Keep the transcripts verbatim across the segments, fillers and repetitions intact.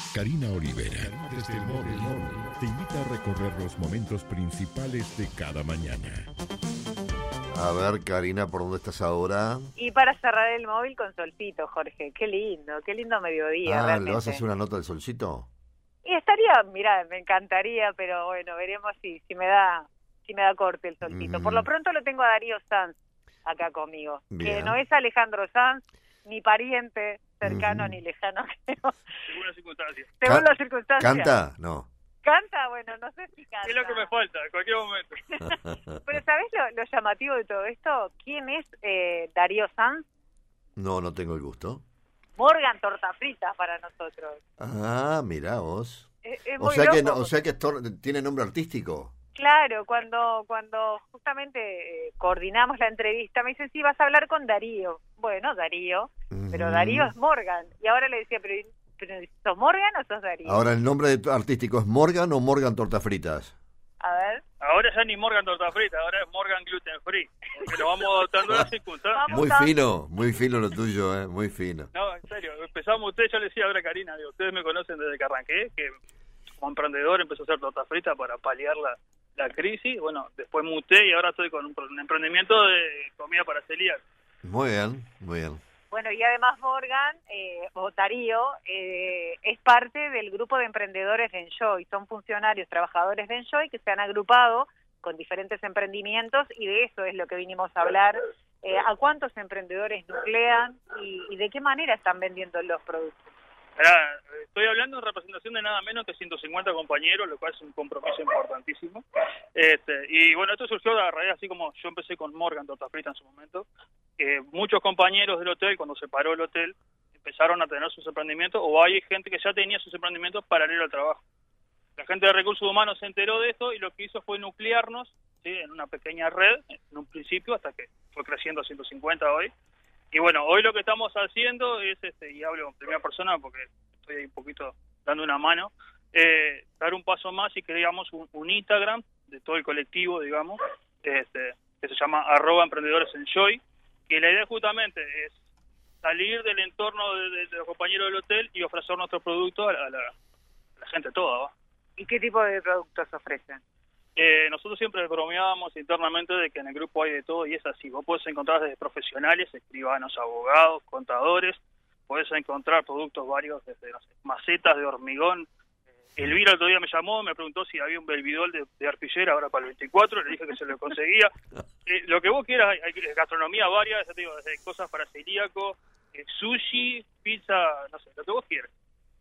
Karina Olivera, desde el móvil, te invita a recorrer los momentos principales de cada mañana. A ver, Karina, ¿por dónde estás ahora? Y para cerrar el móvil con solcito, Jorge. Qué lindo, qué lindo mediodía. Ah, realmente. ¿le vas a hacer una nota del solcito? Y estaría, mirá, me encantaría, pero bueno, veremos si, si me da si me da corte el solcito. Mm. Por lo pronto lo tengo a Darío Sanz acá conmigo, Bien. que no es Alejandro Sanz, ni pariente cercano mm. ni lejano. Según las circunstancias. Según las circunstancias. ¿Canta? No. Canta, bueno, no sé si canta. Es lo que me falta, en cualquier momento. Pero ¿sabés lo, lo llamativo de todo esto? ¿Quién es eh, Darío Sanz? No, no tengo el gusto. Morgan Torta Frita para nosotros. Ah, mirá vos. Es, es o, sea que no, o sea que tor- tiene nombre artístico. Claro, cuando cuando justamente eh, coordinamos la entrevista, me dicen, sí, vas a hablar con Darío. Bueno, Darío, uh-huh. pero Darío es Morgan. Y ahora le decía, pero, pero ¿sos Morgan o sos Darío? Ahora, ¿el nombre de artístico es Morgan o Morgan Torta Fritas? A ver. Ahora ya ni Morgan Torta Frita, ahora es Morgan Gluten Free. Porque lo vamos adoptando a las circunstancias. Muy fino, muy fino lo tuyo, eh, muy fino. No, en serio, empezamos, ustedes, yo le decía ahora a Karina, digo, ustedes me conocen desde que arranqué, que como emprendedor empecé a hacer torta frita para paliar la, la crisis. Bueno, después muté y ahora estoy con un, un emprendimiento de comida para celíacos. Muy bien, muy bien. Bueno, y además Morgan, eh, o Darío, eh, es parte del grupo de emprendedores de Enjoy. Son funcionarios, trabajadores de Enjoy que se han agrupado con diferentes emprendimientos y de eso es lo que vinimos a hablar. Eh, ¿A cuántos emprendedores nuclean y, y de qué manera están vendiendo los productos? Ahora, estoy hablando en representación de nada menos que ciento cincuenta compañeros, lo cual es un compromiso importantísimo. Este, y bueno, esto surgió a raíz, así como yo empecé con Morgan Torta Frita en su momento. Eh, muchos compañeros del hotel, cuando se paró el hotel, empezaron a tener sus emprendimientos, o hay gente que ya tenía sus emprendimientos paralelo al trabajo. La gente de recursos humanos se enteró de esto y lo que hizo fue nuclearnos, ¿sí?, en una pequeña red, en un principio, hasta que fue creciendo a ciento cincuenta hoy. Y bueno, hoy lo que estamos haciendo es, este, y hablo en primera persona porque estoy ahí un poquito dando una mano, eh, dar un paso más y creamos un, un Instagram de todo el colectivo, digamos, este, que se llama arroba emprendedores enjoy, que la idea justamente es salir del entorno de, de, de los compañeros del hotel y ofrecer nuestro producto a la, a la, a la gente toda, ¿va? ¿Y qué tipo de productos ofrecen? Eh, nosotros siempre bromeábamos internamente de que en el grupo hay de todo y es así. Vos podés encontrar desde profesionales, escribanos, abogados, contadores, podés encontrar productos varios desde, no sé, macetas de hormigón. Eh, Elvira el otro día me llamó, me preguntó si había un belvidol de, de arpillera ahora para el veinticuatro, le dije que se lo conseguía. Eh, lo que vos quieras, hay, hay gastronomía varias, ya te digo, desde cosas para celíaco, eh, sushi, pizza, no sé, lo que vos quieras.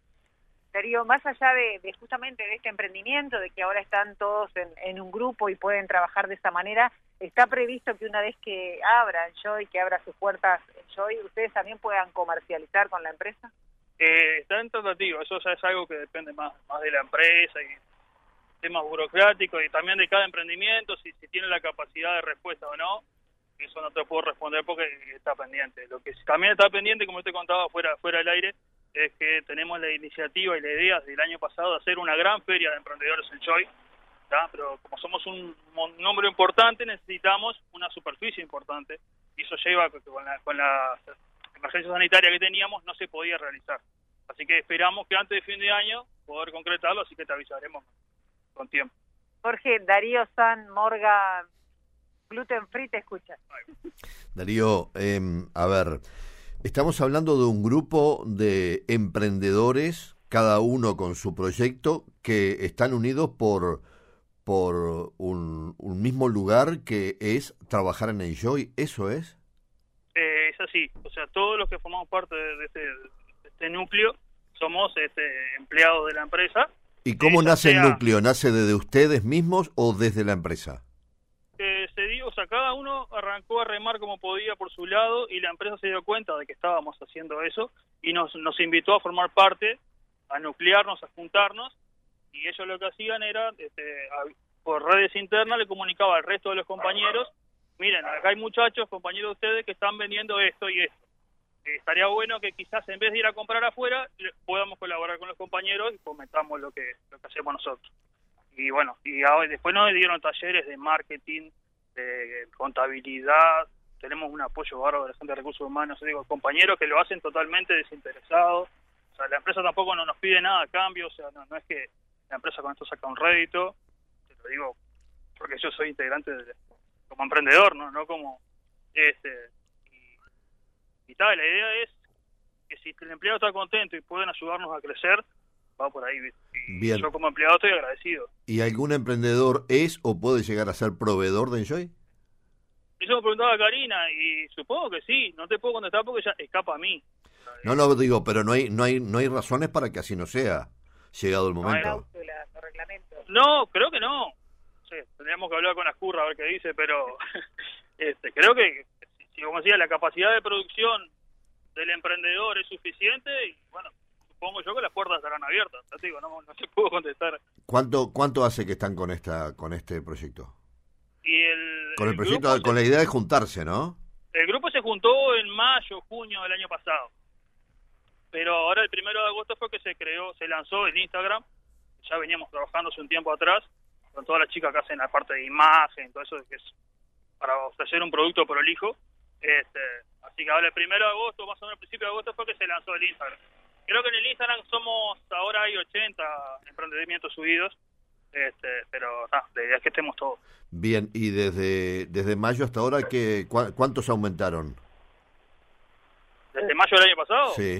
Darío, más allá de, de justamente de este emprendimiento, de que ahora están todos en, en un grupo y pueden trabajar de esa manera, ¿está previsto que una vez que abra Enjoy, que abra sus puertas Enjoy, ustedes también puedan comercializar con la empresa? Eh, está en tentativa, eso ya es algo que depende más, más de la empresa y temas burocráticos y también de cada emprendimiento, si, si tiene la capacidad de respuesta o no. Eso no te puedo responder porque está pendiente. Lo que también está pendiente, como te contaba fuera, fuera del aire, es que tenemos la iniciativa y la idea desde el año pasado de hacer una gran feria de emprendedores Enjoy, ¿tá? Pero como somos un, un número importante, necesitamos una superficie importante, y eso lleva que con la, con la emergencia sanitaria que teníamos no se podía realizar. Así que esperamos que antes de fin de año poder concretarlo, así que te avisaremos con tiempo. Jorge, Darío San, Morgan, Gluten Free, te escucha. Darío, eh, a ver... Estamos hablando de un grupo de emprendedores, cada uno con su proyecto, que están unidos por, por un, un mismo lugar que es trabajar en Enjoy, ¿eso es? Eh, es así, o sea, todos los que formamos parte de este, de este núcleo somos este, empleados de la empresa. ¿Y cómo eh, nace sea, el núcleo? ¿Nace desde ustedes mismos o desde la empresa? Eh, se dio, o sea, cada uno arrancó a remar como podía por su lado y la empresa se dio cuenta de que estábamos haciendo eso y nos, nos invitó a formar parte, a nuclearnos, a juntarnos, y ellos lo que hacían era, este, a, por redes internas le comunicaba al resto de los compañeros, miren, acá hay muchachos, compañeros de ustedes que están vendiendo esto y esto. Eh, estaría bueno que quizás en vez de ir a comprar afuera, podamos colaborar con los compañeros y fomentamos lo que, lo que hacemos nosotros. Y bueno, y ahora, después nos dieron talleres de marketing, de contabilidad, tenemos un apoyo bárbaro de la gente de recursos humanos, digo, compañeros que lo hacen totalmente desinteresados, sea, la empresa tampoco no nos pide nada a cambio, o sea, no, no es que la empresa con esto saca un rédito, te lo digo porque yo soy integrante de, como emprendedor, no no como este y, y tal, la idea es que si el empleado está contento y pueden ayudarnos a crecer, va por ahí. Y Bien. Yo como empleado estoy agradecido. ¿Y algún emprendedor es o puede llegar a ser proveedor de Enjoy? Eso me preguntaba Karina y supongo que sí, no te puedo contestar porque ya escapa a mí. No lo digo, pero no hay no hay no hay razones para que así no sea, llegado el No momento. Cláusulas o reglamentos. No, creo que no. Sí, tendríamos que hablar con Ascurra a ver qué dice, pero este, creo que, si como decía, la capacidad de producción del emprendedor es suficiente y bueno, supongo yo que las puertas estarán abiertas. Ya te digo, no, no se puedo contestar. ¿Cuánto cuánto hace que están con esta con este proyecto? Y el, Con el, el proyecto, grupo con se, la idea de juntarse, ¿no? el grupo se juntó en mayo, junio del año pasado. Pero ahora el primero de agosto fue que se creó, se lanzó el Instagram. Ya veníamos trabajando hace un tiempo atrás con todas las chicas que hacen la parte de imagen, todo eso que es para ofrecer un producto prolijo. Este, así que ahora el primero de agosto, más o menos el principio de agosto, fue que se lanzó el Instagram. Creo que en el Instagram somos, ahora hay ochenta emprendimientos subidos, este, pero nah, la idea es que estemos todos. Bien, y desde desde mayo hasta ahora, ¿qué, cu ¿cuántos aumentaron? ¿Desde mayo del año pasado? Sí.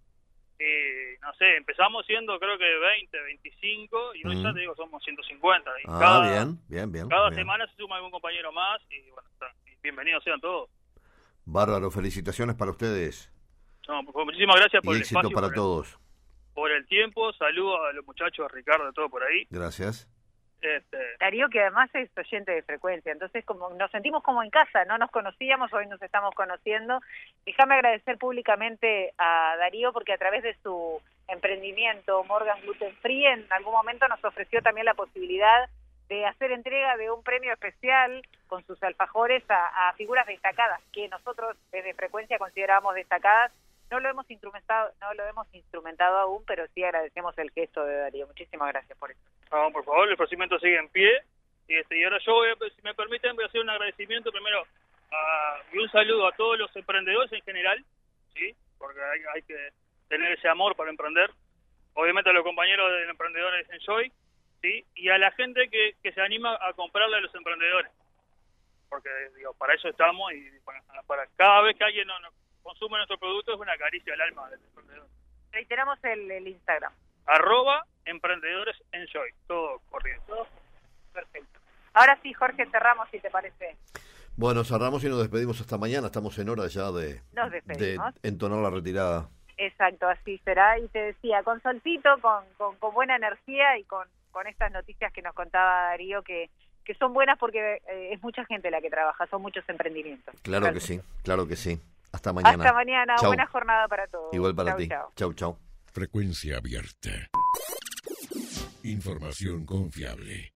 Y, no sé, empezamos siendo creo que veinte, veinticinco, y hoy Mm. ya te digo somos ciento cincuenta. Y Ah, cada, bien, bien, bien. Cada bien. semana se suma algún compañero más, y bueno, está, y bienvenidos sean todos. Bárbaro, felicitaciones para ustedes. No, pues, muchísimas gracias por Y el éxito espacio, para por el- todos. por el tiempo. Saludos a los muchachos, a Ricardo, a todo por ahí. Gracias. Este, Darío, que además es oyente de Frecuencia, entonces como nos sentimos como en casa, no nos conocíamos, hoy nos estamos conociendo. Déjame agradecer públicamente a Darío porque a través de su emprendimiento Morgan Gluten Free en algún momento nos ofreció también la posibilidad de hacer entrega de un premio especial con sus alfajores a, a figuras destacadas que nosotros desde Frecuencia considerábamos destacadas. No lo hemos instrumentado, no lo hemos instrumentado aún, pero sí agradecemos el gesto de Darío. Muchísimas gracias por eso. no, por favor, el ofrecimiento sigue en pie. Y, este, y ahora yo, voy a, si me permiten, voy a hacer un agradecimiento primero a, y un saludo a todos los emprendedores en general, ¿sí? Porque hay, hay que tener ese amor para emprender. Obviamente a los compañeros de emprendedores de Enjoy, ¿sí? Y a la gente que, que se anima a comprarle a los emprendedores. Porque, digo, para eso estamos y para, para cada vez que alguien no, no consume nuestro producto es una caricia al alma del emprendedor. Reiteramos el, el Instagram. Arroba emprendedores Enjoy, todo corrido. Perfecto. Ahora sí, Jorge, cerramos, si te parece. Bueno, cerramos y nos despedimos hasta mañana. Estamos en hora ya de, Nos de despedimos. entonar la retirada. Exacto, así será. Y te decía, con solcito, con, con, con buena energía y con, con estas noticias que nos contaba Darío, que, que son buenas porque eh, es mucha gente la que trabaja, son muchos emprendimientos. Claro que sí, claro que sí. Hasta mañana. Hasta mañana, Chau. buena jornada para todos. Igual para Chau, ti. chau. Chau, chau. Frecuencia abierta. Información confiable.